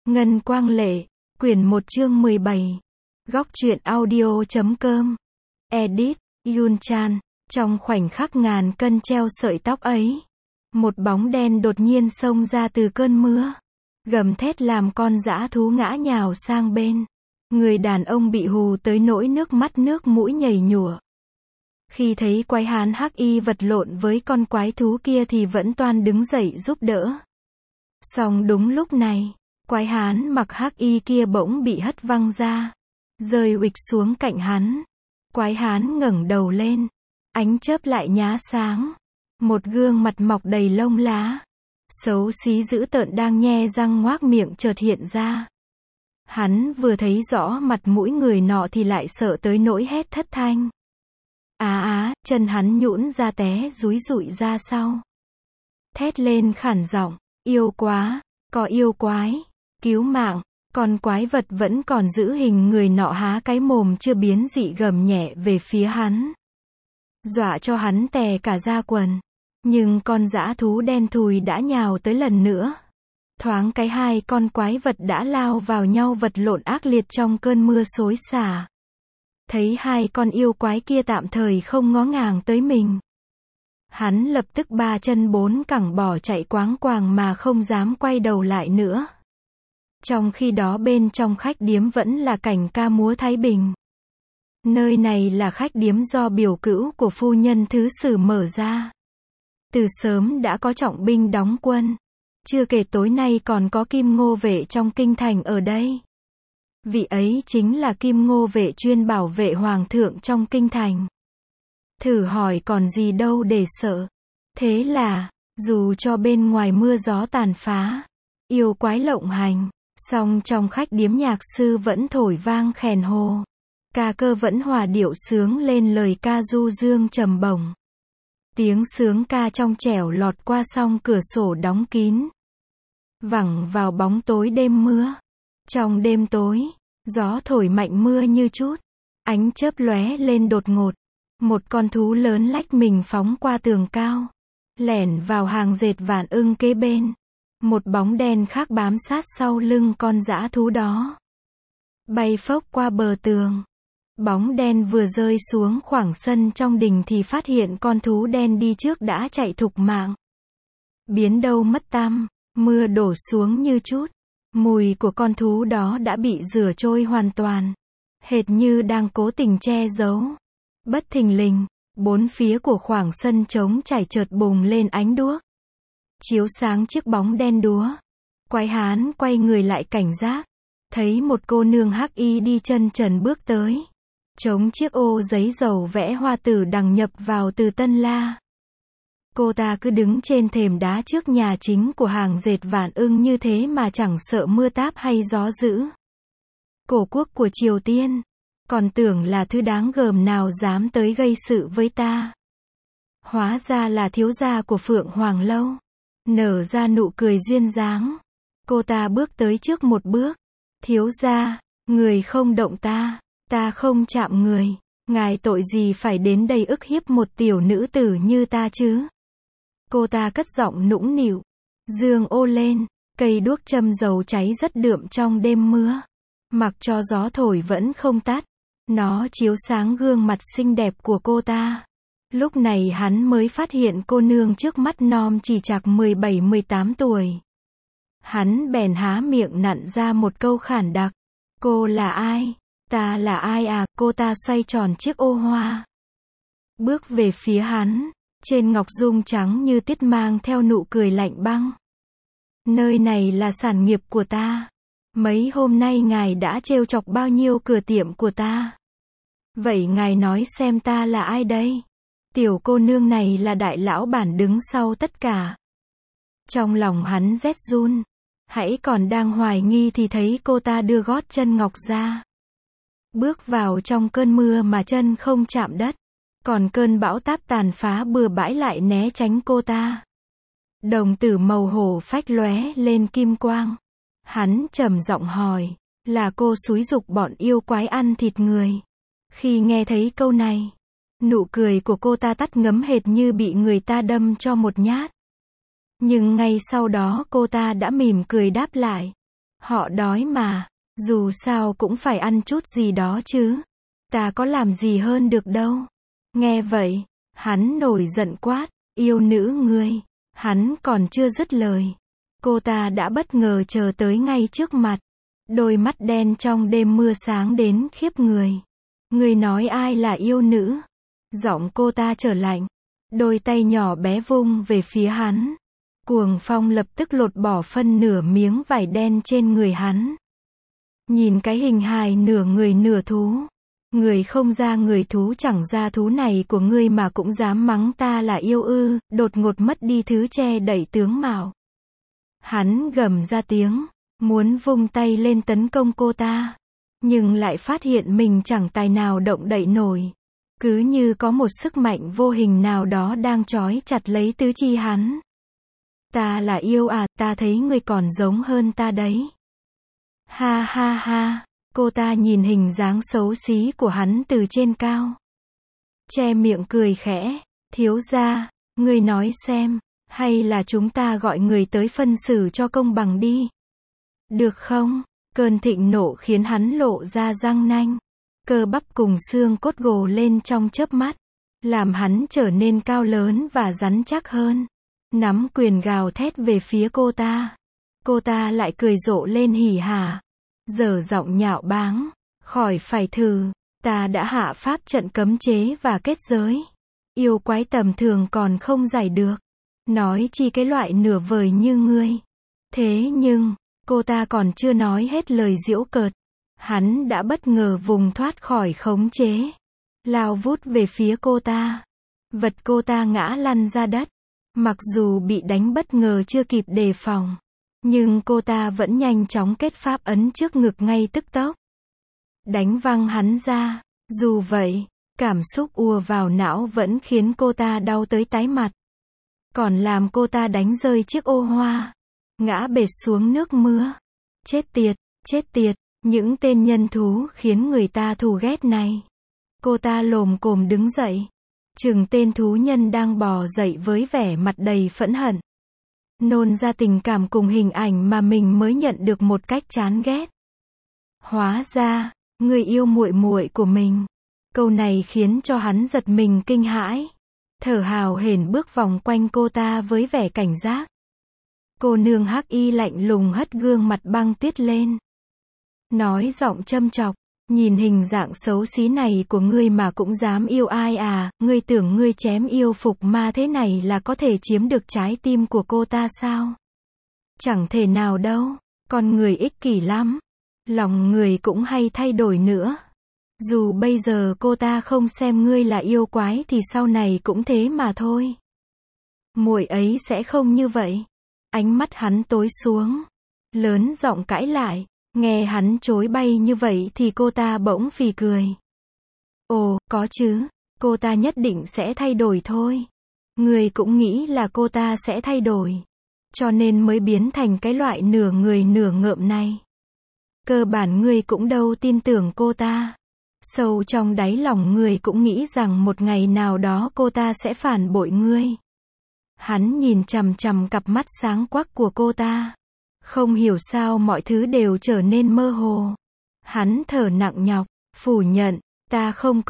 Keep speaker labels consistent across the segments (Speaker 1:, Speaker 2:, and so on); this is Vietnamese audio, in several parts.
Speaker 1: Ngân Quang Lệ, quyển 1 chương 17. Góc truyện audio.com. Edit, Yun Chan. Trong khoảnh khắc ngàn cân treo sợi tóc ấy, một bóng đen đột nhiên xông ra từ cơn mưa, gầm thét làm con dã thú ngã nhào sang bên. Người đàn ông bị hù tới nỗi nước mắt nước mũi nhảy nhụa. Khi thấy quái hán hắc y vật lộn với con quái thú kia thì vẫn toan đứng dậy giúp đỡ. Song đúng lúc này, quái hán mặc hắc y kia bỗng bị hất văng ra, rơi uịch xuống cạnh hắn. Quái hán ngẩng đầu lên, ánh chớp lại nhá sáng, một gương mặt mọc đầy lông lá, xấu xí dữ tợn đang nhe răng ngoác miệng chợt hiện ra. Hắn vừa thấy rõ mặt mũi người nọ thì lại sợ tới nỗi hét thất thanh. Chân hắn nhũn ra té rúi rụi ra sau. Thét lên khản giọng, yêu quá, có yêu quái, cứu mạng. Còn quái vật vẫn còn giữ hình người nọ há cái mồm chưa biến dị gầm nhẹ về phía hắn, dọa cho hắn tè cả da quần. Nhưng con dã thú đen thùi đã nhào tới lần nữa. Thoáng cái hai con quái vật đã lao vào nhau vật lộn ác liệt trong cơn mưa xối xả. Thấy hai con yêu quái kia tạm thời không ngó ngàng tới mình, hắn lập tức ba chân bốn cẳng bỏ chạy quáng quàng mà không dám quay đầu lại nữa. Trong khi đó bên trong khách điếm vẫn là cảnh ca múa thái bình. Nơi này là khách điếm do biểu cữu của phu nhân thứ sử mở ra. Từ sớm đã có trọng binh đóng quân. Chưa kể tối nay còn có Kim Ngô vệ trong kinh thành ở đây. Vị ấy chính là Kim Ngô vệ chuyên bảo vệ hoàng thượng trong kinh thành. Thử hỏi còn gì đâu để sợ. Thế là, dù cho bên ngoài mưa gió tàn phá, yêu quái lộng hành, song trong khách điếm nhạc sư vẫn thổi vang khèn hồ. Ca cơ vẫn hòa điệu sướng lên lời ca du dương trầm bổng. Tiếng sướng ca trong trẻo lọt qua song cửa sổ đóng kín, vẳng vào bóng tối đêm mưa. Trong đêm tối, gió thổi mạnh mưa như chút, ánh chớp lóe lên đột ngột. Một con thú lớn lách mình phóng qua tường cao, lẻn vào hàng dệt vạn ưng kế bên. Một bóng đen khác bám sát sau lưng con dã thú đó, bay phốc qua bờ tường. Bóng đen vừa rơi xuống khoảng sân trong đình thì phát hiện con thú đen đi trước đã chạy thục mạng. Biến đâu mất tăm, mưa đổ xuống như chút. Mùi của con thú đó đã bị rửa trôi hoàn toàn, hệt như đang cố tình che giấu. Bất thình lình, bốn phía của khoảng sân trống trải chợt bùng lên ánh đuốc, chiếu sáng chiếc bóng đen đúa. Quái hán quay người lại cảnh giác, thấy một cô nương hắc y đi chân trần bước tới, chống chiếc ô giấy dầu vẽ hoa tử đằng nhập vào từ Tân La. Cô ta cứ đứng trên thềm đá trước nhà chính của hàng dệt vạn ưng như thế mà chẳng sợ mưa táp hay gió dữ. Cổ quốc của Triều Tiên, còn tưởng là thứ đáng gờm nào dám tới gây sự với ta. Hóa ra là thiếu gia của Phượng Hoàng Lâu. Nở ra nụ cười duyên dáng, cô ta bước tới trước một bước. Thiếu gia, người không động ta, ta không chạm người. Ngài tội gì phải đến đây ức hiếp một tiểu nữ tử như ta chứ? Cô ta cất giọng nũng nịu, dương ô lên, cây đuốc châm dầu cháy rất đượm trong đêm mưa. Mặc cho gió thổi vẫn không tắt, nó chiếu sáng gương mặt xinh đẹp của cô ta. Lúc này hắn mới phát hiện cô nương trước mắt nom chỉ chạc 17-18 tuổi. Hắn bèn há miệng nặn ra một câu khản đặc. Cô là ai? Ta là ai à? Cô ta xoay tròn chiếc ô hoa, bước về phía hắn. Trên ngọc dung trắng như tiết mang theo nụ cười lạnh băng. Nơi này là sản nghiệp của ta. Mấy hôm nay ngài đã trêu chọc bao nhiêu cửa tiệm của ta? Vậy ngài nói xem ta là ai đây? Tiểu cô nương này là đại lão bản đứng sau tất cả. Trong lòng hắn rét run. Hãy còn đang hoài nghi thì thấy cô ta đưa gót chân ngọc ra, bước vào trong cơn mưa mà chân không chạm đất. Còn cơn bão táp tàn phá bừa bãi lại né tránh cô ta. Đồng tử màu hổ phách lóe lên kim quang. Hắn trầm giọng hỏi, là cô xúi giục bọn yêu quái ăn thịt người? Khi nghe thấy câu này, nụ cười của cô ta tắt ngấm hệt như bị người ta đâm cho một nhát. Nhưng ngay sau đó cô ta đã mỉm cười đáp lại. Họ đói mà, dù sao cũng phải ăn chút gì đó chứ. Ta có làm gì hơn được đâu. Nghe vậy, hắn nổi giận quát, yêu nữ ngươi. Hắn còn chưa dứt lời. Cô ta đã bất ngờ chờ tới ngay trước mặt. Đôi mắt đen trong đêm mưa sáng đến khiếp người. Ngươi nói ai là yêu nữ? Giọng cô ta trở lạnh. Đôi tay nhỏ bé vung về phía hắn. Cuồng phong lập tức lột bỏ phân nửa miếng vải đen trên người hắn. Nhìn cái hình hài nửa người nửa thú. Người không ra người thú chẳng ra thú này của ngươi mà cũng dám mắng ta là yêu ư, đột ngột mất đi thứ che đậy tướng mạo. Hắn gầm ra tiếng, muốn vung tay lên tấn công cô ta. Nhưng lại phát hiện mình chẳng tài nào động đậy nổi. Cứ như có một sức mạnh vô hình nào đó đang trói chặt lấy tứ chi hắn. Ta là yêu à, ta thấy ngươi còn giống hơn ta đấy. Ha ha ha, cô ta nhìn hình dáng xấu xí của hắn từ trên cao. Che miệng cười khẽ, thiếu gia, ngươi nói xem, hay là chúng ta gọi người tới phân xử cho công bằng đi. Được không? Cơn thịnh nộ khiến hắn lộ ra răng nanh. Cơ bắp cùng xương cốt gồ lên trong chớp mắt. Làm hắn trở nên cao lớn và rắn chắc hơn. Nắm quyền gào thét về phía cô ta. Cô ta lại cười rộ lên hỉ hả. Dở giọng nhạo báng. Khỏi phải thử. Ta đã hạ pháp trận cấm chế và kết giới. Yêu quái tầm thường còn không giải được. Nói chi cái loại nửa vời như ngươi. Thế nhưng, cô ta còn chưa nói hết lời giễu cợt. Hắn đã bất ngờ vùng thoát khỏi khống chế. Lao vút về phía cô ta. Vật cô ta ngã lăn ra đất. Mặc dù bị đánh bất ngờ chưa kịp đề phòng. Nhưng cô ta vẫn nhanh chóng kết pháp ấn trước ngực ngay tức tốc. Đánh văng hắn ra. Dù vậy, cảm xúc ùa vào não vẫn khiến cô ta đau tới tái mặt. Còn làm cô ta đánh rơi chiếc ô hoa. Ngã bệt xuống nước mưa. Chết tiệt, những tên nhân thú khiến người ta thù ghét này. Cô ta lồm cồm đứng dậy. Chừng tên thú nhân đang bò dậy với vẻ mặt đầy phẫn hận. Nôn ra tình cảm cùng hình ảnh mà mình mới nhận được một cách chán ghét. Hóa ra, người yêu muội muội của mình. Câu này khiến cho hắn giật mình kinh hãi. Thở hào hển bước vòng quanh cô ta với vẻ cảnh giác. Cô nương hắc y lạnh lùng hất gương mặt băng tuyết lên. Nói giọng châm chọc, nhìn hình dạng xấu xí này của ngươi mà cũng dám yêu ai à, ngươi tưởng ngươi chém yêu phục ma thế này là có thể chiếm được trái tim của cô ta sao? Chẳng thể nào đâu, con người ích kỷ lắm. Lòng người cũng hay thay đổi nữa. Dù bây giờ cô ta không xem ngươi là yêu quái thì sau này cũng thế mà thôi. Muội ấy sẽ không như vậy. Ánh mắt hắn tối xuống. Lớn giọng cãi lại. Nghe hắn chối bay như vậy thì cô ta bỗng phì cười. Ồ, có chứ. Cô ta nhất định sẽ thay đổi thôi. Ngươi cũng nghĩ là cô ta sẽ thay đổi. Cho nên mới biến thành cái loại nửa người nửa ngợm này. Cơ bản ngươi cũng đâu tin tưởng cô ta. Sâu trong đáy lòng ngươi cũng nghĩ rằng một ngày nào đó cô ta sẽ phản bội ngươi. Hắn nhìn chằm chằm cặp mắt sáng quắc của cô ta. Không hiểu sao mọi thứ đều trở nên mơ hồ. Hắn thở nặng nhọc, phủ nhận, ta không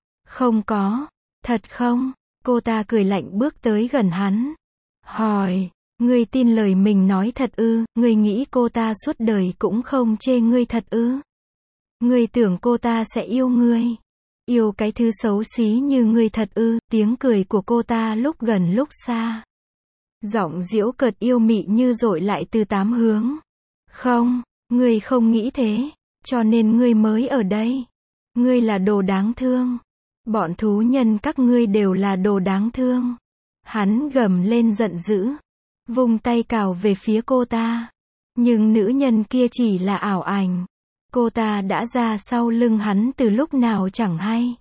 Speaker 1: có, thật không? Cô ta cười lạnh bước tới gần hắn. Hỏi, ngươi tin lời mình nói thật ư? Ngươi nghĩ cô ta suốt đời cũng không chê ngươi thật ư? Ngươi tưởng cô ta sẽ yêu ngươi? Yêu cái thứ xấu xí như ngươi thật ư? Tiếng cười của cô ta lúc gần lúc xa. Giọng giễu cợt yêu mị như dội lại từ tám hướng. Không, ngươi không nghĩ thế, cho nên ngươi mới ở đây. Ngươi là đồ đáng thương. Bọn thú nhân các ngươi đều là đồ đáng thương. Hắn gầm lên giận dữ, vung tay cào về phía cô ta. Nhưng nữ nhân kia chỉ là ảo ảnh. Cô ta đã ra sau lưng hắn từ lúc nào chẳng hay.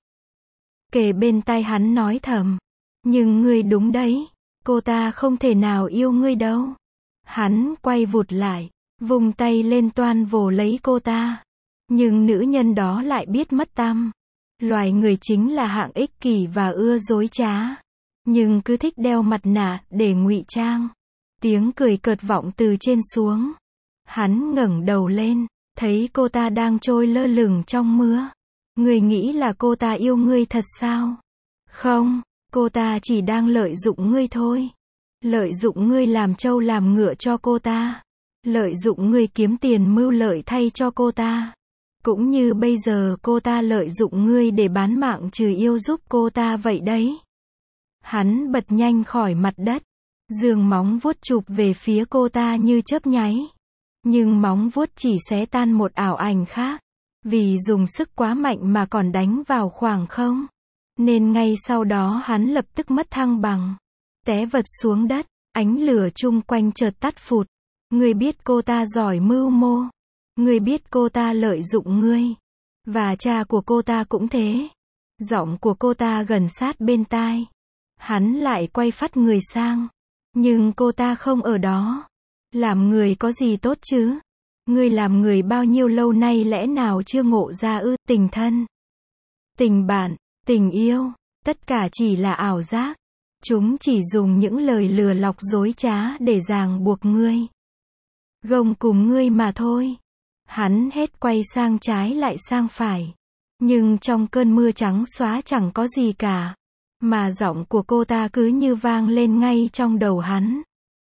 Speaker 1: Kề bên tai hắn nói thầm. Nhưng ngươi đúng đấy. Cô ta không thể nào yêu ngươi đâu. Hắn quay vụt lại, vùng tay lên toan vồ lấy cô ta. Nhưng nữ nhân đó lại biết mất tăm. Loài người chính là hạng ích kỷ và ưa dối trá. Nhưng cứ thích đeo mặt nạ để ngụy trang. Tiếng cười cợt vọng từ trên xuống. Hắn ngẩng đầu lên, thấy cô ta đang trôi lơ lửng trong mưa. Ngươi nghĩ là cô ta yêu ngươi thật sao? Không, cô ta chỉ đang lợi dụng ngươi thôi. Lợi dụng ngươi làm trâu làm ngựa cho cô ta. Lợi dụng ngươi kiếm tiền mưu lợi thay cho cô ta. Cũng như bây giờ cô ta lợi dụng ngươi để bán mạng trừ yêu giúp cô ta vậy đấy. Hắn bật nhanh khỏi mặt đất, giương móng vuốt chụp về phía cô ta như chớp nháy. Nhưng móng vuốt chỉ xé tan một ảo ảnh khác. Vì dùng sức quá mạnh mà còn đánh vào khoảng không. Nên ngay sau đó hắn lập tức mất thăng bằng. Té vật xuống đất, ánh lửa chung quanh chợt tắt phụt. Ngươi biết cô ta giỏi mưu mô. Ngươi biết cô ta lợi dụng ngươi. Và cha của cô ta cũng thế. Giọng của cô ta gần sát bên tai. Hắn lại quay phắt người sang. Nhưng cô ta không ở đó. Làm người có gì tốt chứ? Ngươi làm người bao nhiêu lâu nay lẽ nào chưa ngộ ra ư? Tình thân, tình bạn, tình yêu, tất cả chỉ là ảo giác. Chúng chỉ dùng những lời lừa lọc dối trá để ràng buộc ngươi. Gông cùng ngươi mà thôi. Hắn hết quay sang trái lại sang phải. Nhưng trong cơn mưa trắng xóa chẳng có gì cả. Mà giọng của cô ta cứ như vang lên ngay trong đầu hắn.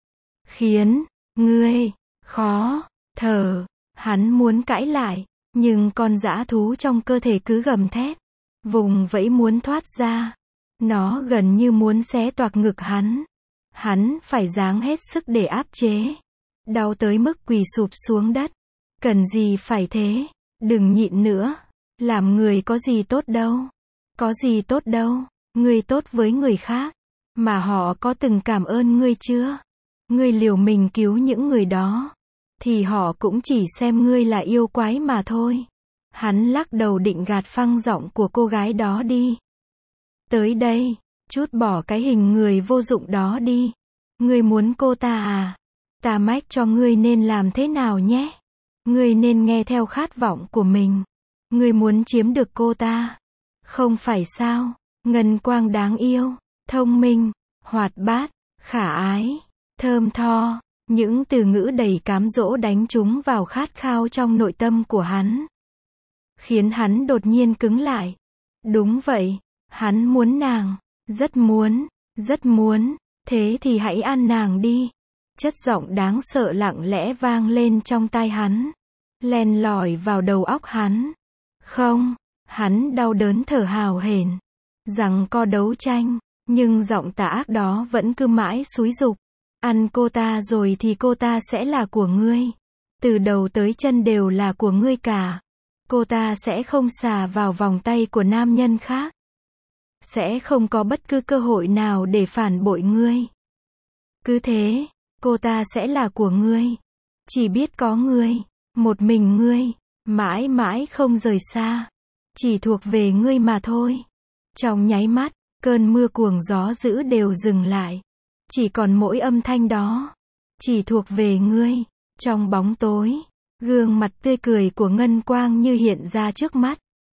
Speaker 1: Khiến ngươi khó thở. Hắn muốn cãi lại, nhưng con dã thú trong cơ thể cứ gầm thét, vùng vẫy muốn thoát ra. Nó gần như muốn xé toạc ngực hắn. Hắn phải giáng hết sức để áp chế. Đau tới mức quỳ sụp xuống đất. Cần gì phải thế, đừng nhịn nữa. Làm người có gì tốt đâu. Có gì tốt đâu, ngươi tốt với người khác. Mà họ có từng cảm ơn ngươi chưa? Ngươi liều mình cứu những người đó. Thì họ cũng chỉ xem ngươi là yêu quái mà thôi. Hắn lắc đầu định gạt phăng giọng của cô gái đó đi. Tới đây, trút bỏ cái hình người vô dụng đó đi. Ngươi muốn cô ta à? Ta mách cho ngươi nên làm thế nào nhé. Ngươi nên nghe theo khát vọng của mình. Ngươi muốn chiếm được cô ta. Không phải sao? Ngân Quang đáng yêu, thông minh, hoạt bát, khả ái, thơm tho. Những từ ngữ đầy cám dỗ đánh trúng vào khát khao trong nội tâm của hắn. Khiến hắn đột nhiên cứng lại. Đúng vậy, hắn muốn nàng. Rất muốn. Thế thì hãy ăn nàng đi. Chất giọng đáng sợ lặng lẽ vang lên trong tai hắn. Len lỏi vào đầu óc hắn. Không, hắn đau đớn thở hào hển. Rằng co đấu tranh, nhưng giọng tà ác đó vẫn cứ mãi xúi giục. Ăn cô ta rồi thì cô ta sẽ là của ngươi. Từ đầu tới chân đều là của ngươi cả. Cô ta sẽ không xà vào vòng tay của nam nhân khác. Sẽ không có bất cứ cơ hội nào để phản bội ngươi. Cứ thế, cô ta sẽ là của ngươi. Chỉ biết có ngươi, một mình ngươi, mãi mãi không rời xa. Chỉ thuộc về ngươi mà thôi. Trong nháy mắt, cơn mưa cuồng gió dữ đều dừng lại. Chỉ còn mỗi âm thanh đó. Chỉ thuộc về ngươi. Trong bóng tối, gương mặt tươi cười của Ngân Quang như hiện ra trước mắt.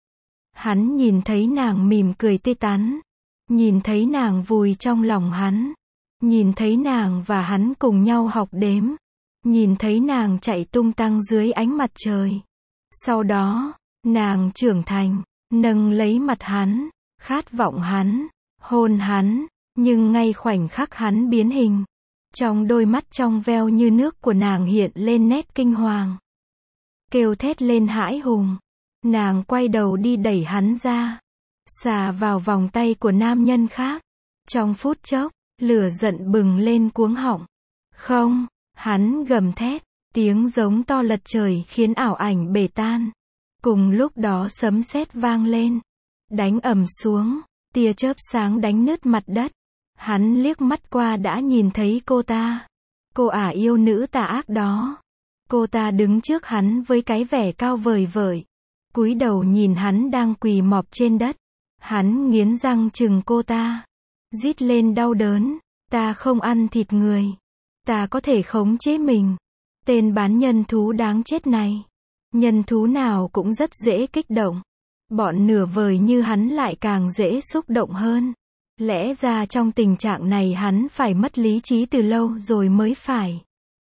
Speaker 1: Hắn nhìn thấy nàng mỉm cười tươi tắn. Nhìn thấy nàng vùi trong lòng hắn. Nhìn thấy nàng và hắn cùng nhau học đếm. Nhìn thấy nàng chạy tung tăng dưới ánh mặt trời. Sau đó, nàng trưởng thành, nâng lấy mặt hắn, khát vọng hắn, hôn hắn. Nhưng ngay khoảnh khắc hắn biến hình, trong đôi mắt trong veo như nước của nàng hiện lên nét kinh hoàng. Kêu thét lên hãi hùng. Nàng quay đầu đi đẩy hắn ra. Xà vào vòng tay của nam nhân khác. Trong phút chốc, lửa giận bừng lên cuống họng. Không, hắn gầm thét. Tiếng giống to lật trời khiến ảo ảnh bể tan. Cùng lúc đó sấm sét vang lên. Đánh ầm xuống. Tia chớp sáng đánh nứt mặt đất. Hắn liếc mắt qua đã nhìn thấy cô ta. Cô ả yêu nữ tà ác đó. Cô ta đứng trước hắn với cái vẻ cao vời vợi. Cúi đầu nhìn hắn đang quỳ mọp trên đất. Hắn nghiến răng chừng cô ta. Rít lên đau đớn. Ta không ăn thịt người. Ta có thể khống chế mình. Tên bán nhân thú đáng chết này. Nhân thú nào cũng rất dễ kích động. Bọn nửa vời như hắn lại càng dễ xúc động hơn. Lẽ ra trong tình trạng này hắn phải mất lý trí từ lâu rồi mới phải.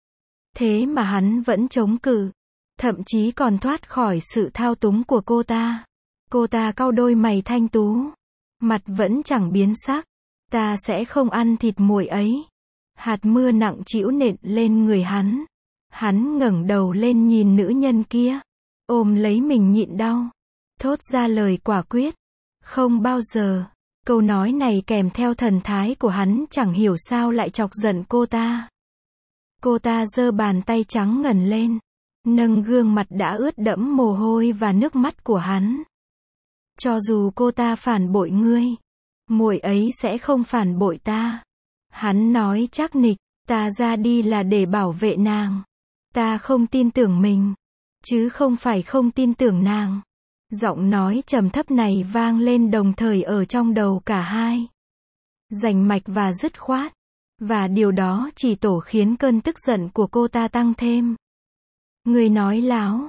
Speaker 1: Thế mà hắn vẫn chống cự, thậm chí còn thoát khỏi sự thao túng của cô ta. Cô ta cau đôi mày thanh tú, mặt vẫn chẳng biến sắc. Ta sẽ không ăn thịt muội ấy. Hạt mưa nặng trĩu nện lên người hắn. Hắn ngẩng đầu lên nhìn nữ nhân kia, ôm lấy mình nhịn đau, thốt ra lời quả quyết. Không bao giờ. Câu nói này kèm theo thần thái của hắn chẳng hiểu sao lại chọc giận cô ta. Cô ta giơ bàn tay trắng ngần lên, nâng gương mặt đã ướt đẫm mồ hôi và nước mắt của hắn. Cho dù cô ta phản bội ngươi, muội ấy sẽ không phản bội ta. Hắn nói chắc nịch, ta ra đi là để bảo vệ nàng. Ta không tin tưởng mình, chứ không phải không tin tưởng nàng. Giọng nói trầm thấp này vang lên đồng thời ở trong đầu cả hai. Rành mạch và dứt khoát. Và điều đó chỉ tổ khiến cơn tức giận của cô ta tăng thêm. Ngươi nói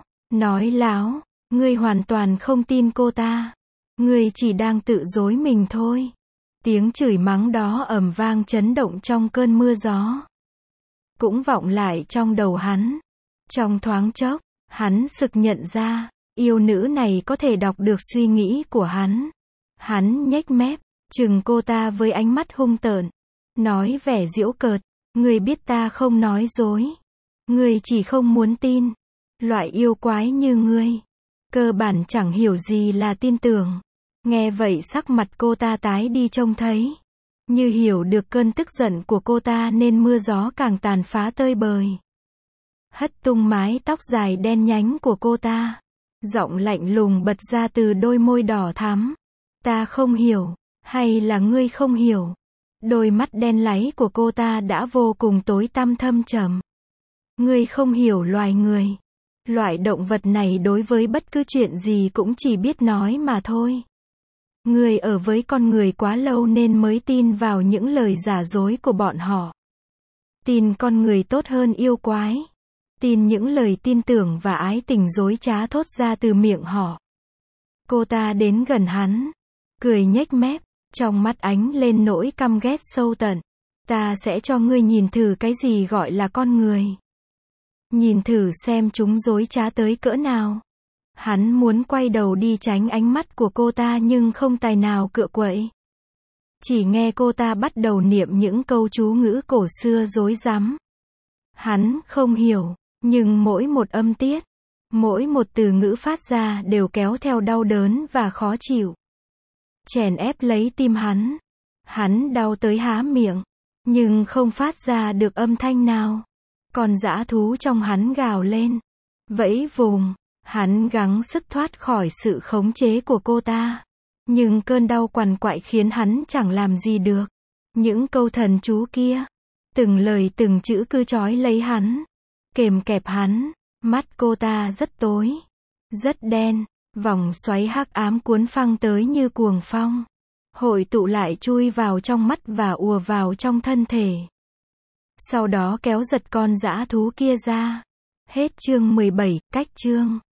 Speaker 1: láo, ngươi hoàn toàn không tin cô ta. Ngươi chỉ đang tự dối mình thôi. Tiếng chửi mắng đó ầm vang chấn động trong cơn mưa gió. Cũng vọng lại trong đầu hắn. Trong thoáng chốc, hắn sực nhận ra, yêu nữ này có thể đọc được suy nghĩ của hắn. Hắn nhếch mép, chừng cô ta với ánh mắt hung tợn, nói vẻ giễu cợt, ngươi biết ta không nói dối. Ngươi chỉ không muốn tin. Loại yêu quái như ngươi, cơ bản chẳng hiểu gì là tin tưởng. Nghe vậy sắc mặt cô ta tái đi trông thấy. Như hiểu được cơn tức giận của cô ta nên mưa gió càng tàn phá tơi bời. Hất tung mái tóc dài đen nhánh của cô ta. Giọng lạnh lùng bật ra từ đôi môi đỏ thắm. Ta không hiểu, hay là ngươi không hiểu? Đôi mắt đen láy của cô ta đã vô cùng tối tăm thâm trầm. Ngươi không hiểu loài người. Loại động vật này đối với bất cứ chuyện gì cũng chỉ biết nói mà thôi. Ngươi ở với con người quá lâu nên mới tin vào những lời giả dối của bọn họ. Tin con người tốt hơn yêu quái. Tin những lời tin tưởng và ái tình dối trá thốt ra từ miệng họ. Cô ta đến gần hắn, cười nhếch mép, trong mắt ánh lên nỗi căm ghét sâu tận. Ta sẽ cho ngươi nhìn thử cái gì gọi là con người. Nhìn thử xem chúng dối trá tới cỡ nào. Hắn muốn quay đầu đi tránh ánh mắt của cô ta nhưng không tài nào cựa quậy. Chỉ nghe cô ta bắt đầu niệm những câu chú ngữ cổ xưa rối rắm. Hắn không hiểu, nhưng mỗi một âm tiết, mỗi một từ ngữ phát ra đều kéo theo đau đớn và khó chịu. Chèn ép lấy tim hắn. Hắn đau tới há miệng, nhưng không phát ra được âm thanh nào. Con dã thú trong hắn gào lên, vẫy vùng. Hắn gắng sức thoát khỏi sự khống chế của cô ta. Nhưng cơn đau quằn quại khiến hắn chẳng làm gì được. Những câu thần chú kia, từng lời từng chữ cứ trói lấy hắn, kềm kẹp hắn. Mắt cô ta rất tối, rất đen, vòng xoáy hắc ám cuốn phăng tới như cuồng phong. Hội tụ lại chui vào trong mắt và ùa vào trong thân thể. Sau đó kéo giật con dã thú kia ra. Hết chương 17, cách chương.